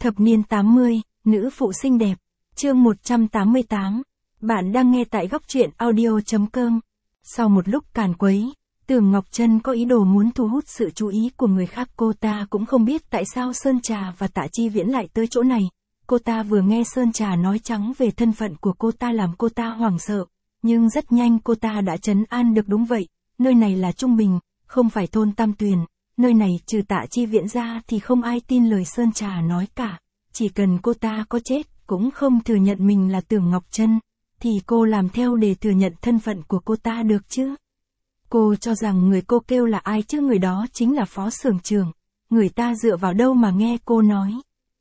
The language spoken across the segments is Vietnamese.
Thập niên 80, nữ phụ xinh đẹp. Chương 188. Bạn đang nghe tại góc truyện audio.com. Sau một lúc càn quấy, Tưởng Ngọc Trân có ý đồ muốn thu hút sự chú ý của người khác. Cô ta cũng không biết tại sao Sơn Trà và Tạ Chi Viễn lại tới chỗ này. Cô ta vừa nghe Sơn Trà nói trắng về thân phận của cô ta làm cô ta hoảng sợ. Nhưng rất nhanh cô ta đã trấn an được. Đúng vậy, nơi này là Trung Bình, không phải thôn Tam Tuyền. Nơi này trừ Tạ Chi Viễn ra thì không ai tin lời Sơn Trà nói cả. Chỉ cần cô ta có chết, cũng không thừa nhận mình là Tưởng Ngọc Trân, thì cô làm theo để thừa nhận thân phận của cô ta được chứ. Cô cho rằng người cô kêu là ai chứ? Người đó chính là Phó Xưởng trưởng. Người ta dựa vào đâu mà nghe cô nói?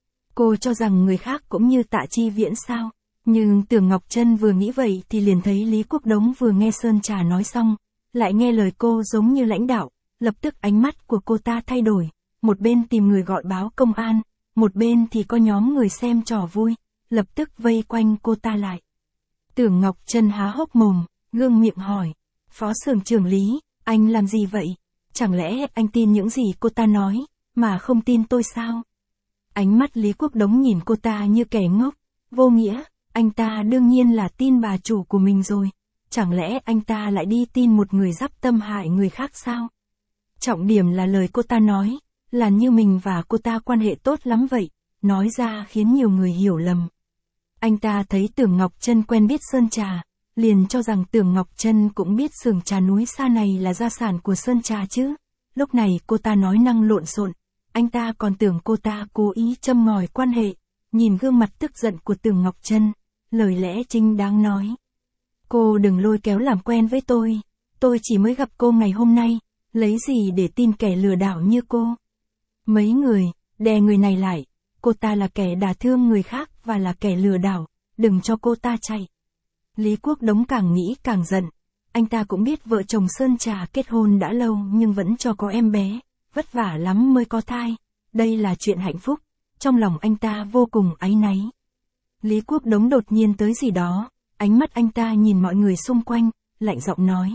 Cô cho rằng người khác cũng như Tạ Chi Viễn sao? Nhưng Tưởng Ngọc Trân vừa nghĩ vậy thì liền thấy Lý Quốc Đống vừa nghe Sơn Trà nói xong, lại nghe lời cô giống như lãnh đạo. Lập tức ánh mắt của cô ta thay đổi, một bên tìm người gọi báo công an, một bên thì có nhóm người xem trò vui, lập tức vây quanh cô ta lại. Tưởng Ngọc Trân há hốc mồm, gương miệng hỏi, Phó Xưởng trưởng Lý, anh làm gì vậy? Chẳng lẽ anh tin những gì cô ta nói, mà không tin tôi sao? Ánh mắt Lý Quốc Đống nhìn cô ta như kẻ ngốc, vô nghĩa, anh ta đương nhiên là tin bà chủ của mình rồi, chẳng lẽ anh ta lại đi tin một người giáp tâm hại người khác sao? Trọng điểm là lời cô ta nói, là như mình và cô ta quan hệ tốt lắm vậy, nói ra khiến nhiều người hiểu lầm. Anh ta thấy Tưởng Ngọc Trân quen biết Sơn Trà, liền cho rằng Tưởng Ngọc Trân cũng biết xưởng trà núi xa này là gia sản của Sơn Trà chứ. Lúc này cô ta nói năng lộn xộn, anh ta còn tưởng cô ta cố ý châm ngòi quan hệ, nhìn gương mặt tức giận của Tưởng Ngọc Trân, lời lẽ chính đáng nói. Cô đừng lôi kéo làm quen với tôi chỉ mới gặp cô ngày hôm nay. Lấy gì để tin kẻ lừa đảo như cô? Mấy người, đè người này lại, cô ta là kẻ đả thương người khác và là kẻ lừa đảo, đừng cho cô ta chạy. Lý Quốc Đống càng nghĩ càng giận, anh ta cũng biết vợ chồng Sơn Trà kết hôn đã lâu nhưng vẫn cho có em bé, vất vả lắm mới có thai, đây là chuyện hạnh phúc, trong lòng anh ta vô cùng áy náy. Lý Quốc Đống đột nhiên tới gì đó, ánh mắt anh ta nhìn mọi người xung quanh, lạnh giọng nói.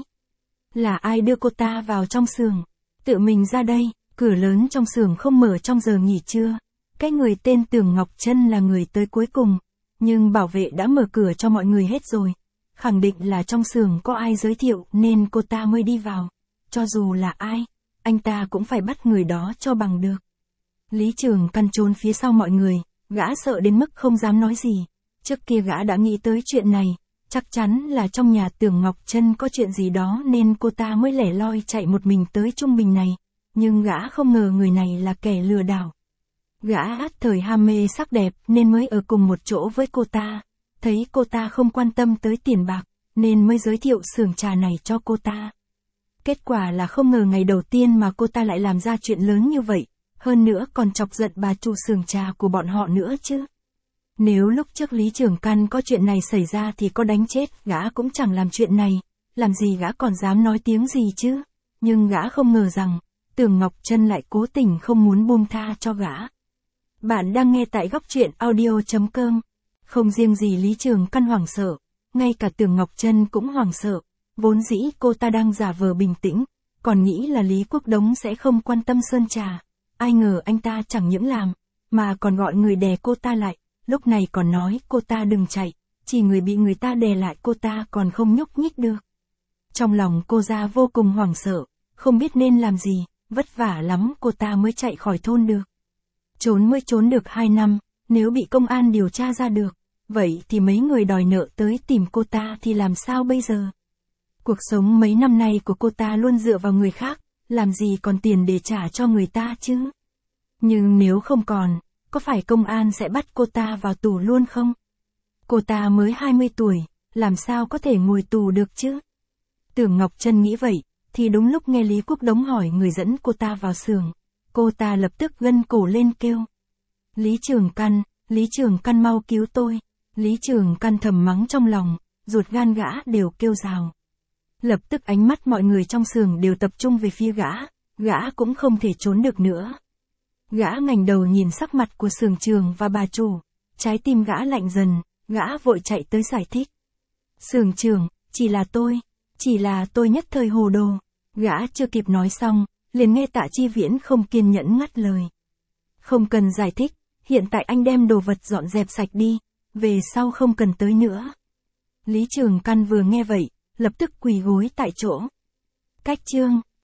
Là ai đưa cô ta vào trong xưởng? Tự mình ra đây, cửa lớn trong xưởng không mở trong giờ nghỉ trưa. Cái người tên Tưởng Ngọc Trân là người tới cuối cùng, nhưng bảo vệ đã mở cửa cho mọi người hết rồi. Khẳng định là trong xưởng có ai giới thiệu nên cô ta mới đi vào. Cho dù là ai, anh ta cũng phải bắt người đó cho bằng được. Lý Trường Căn trốn phía sau mọi người, gã sợ đến mức không dám nói gì. Trước kia gã đã nghĩ tới chuyện này. Chắc chắn là trong nhà Tưởng Ngọc Trân có chuyện gì đó nên cô ta mới lẻ loi chạy một mình tới Trung Bình này. Nhưng gã không ngờ người này là kẻ lừa đảo. Gã thời ham mê sắc đẹp nên mới ở cùng một chỗ với cô ta. Thấy cô ta không quan tâm tới tiền bạc, nên mới giới thiệu xưởng trà này cho cô ta. Kết quả là không ngờ ngày đầu tiên mà cô ta lại làm ra chuyện lớn như vậy. Hơn nữa còn chọc giận bà chủ xưởng trà của bọn họ nữa chứ. Nếu lúc trước Lý Trường Căn có chuyện này xảy ra thì có đánh chết gã cũng chẳng làm chuyện này, làm gì gã còn dám nói tiếng gì chứ. Nhưng gã không ngờ rằng, Tưởng Ngọc Trân lại cố tình không muốn buông tha cho gã. Bạn đang nghe tại góc truyện audio.com. Không riêng gì Lý Trường Căn hoảng sợ, ngay cả Tưởng Ngọc Trân cũng hoảng sợ. Vốn dĩ cô ta đang giả vờ bình tĩnh, còn nghĩ là Lý Quốc Đống sẽ không quan tâm Sơn Trà. Ai ngờ anh ta chẳng những làm, mà còn gọi người đè cô ta lại. Lúc này còn nói cô ta đừng chạy, chỉ người bị người ta đè lại cô ta còn không nhúc nhích được. Trong lòng cô ra vô cùng hoảng sợ, không biết nên làm gì, vất vả lắm cô ta mới chạy khỏi thôn được. Trốn mới trốn được 2 năm, nếu bị công an điều tra ra được, vậy thì mấy người đòi nợ tới tìm cô ta thì làm sao bây giờ? Cuộc sống mấy năm nay của cô ta luôn dựa vào người khác, làm gì còn tiền để trả cho người ta chứ? Nhưng nếu không còn, có phải công an sẽ bắt cô ta vào tù luôn không? Cô ta mới 20 tuổi, làm sao có thể ngồi tù được chứ? Tưởng Ngọc Trân nghĩ vậy, thì đúng lúc nghe Lý Quốc Đống hỏi người dẫn cô ta vào xưởng. Cô ta lập tức gân cổ lên kêu. Lý Trường Căn mau cứu tôi. Lý Trường Căn thầm mắng trong lòng, ruột gan gã đều kêu rào. Lập tức ánh mắt mọi người trong xưởng đều tập trung về phía gã cũng không thể trốn được nữa. Gã ngẩng đầu nhìn sắc mặt của xưởng trưởng và bà chủ, trái tim gã lạnh dần, gã vội chạy tới giải thích. Xưởng trưởng, chỉ là tôi nhất thời hồ đồ. Gã chưa kịp nói xong, liền nghe Tạ Chi Viễn không kiên nhẫn ngắt lời. Không cần giải thích, hiện tại anh đem đồ vật dọn dẹp sạch đi, về sau không cần tới nữa. Lý Trường Căn vừa nghe vậy, lập tức quỳ gối tại chỗ. Cách chương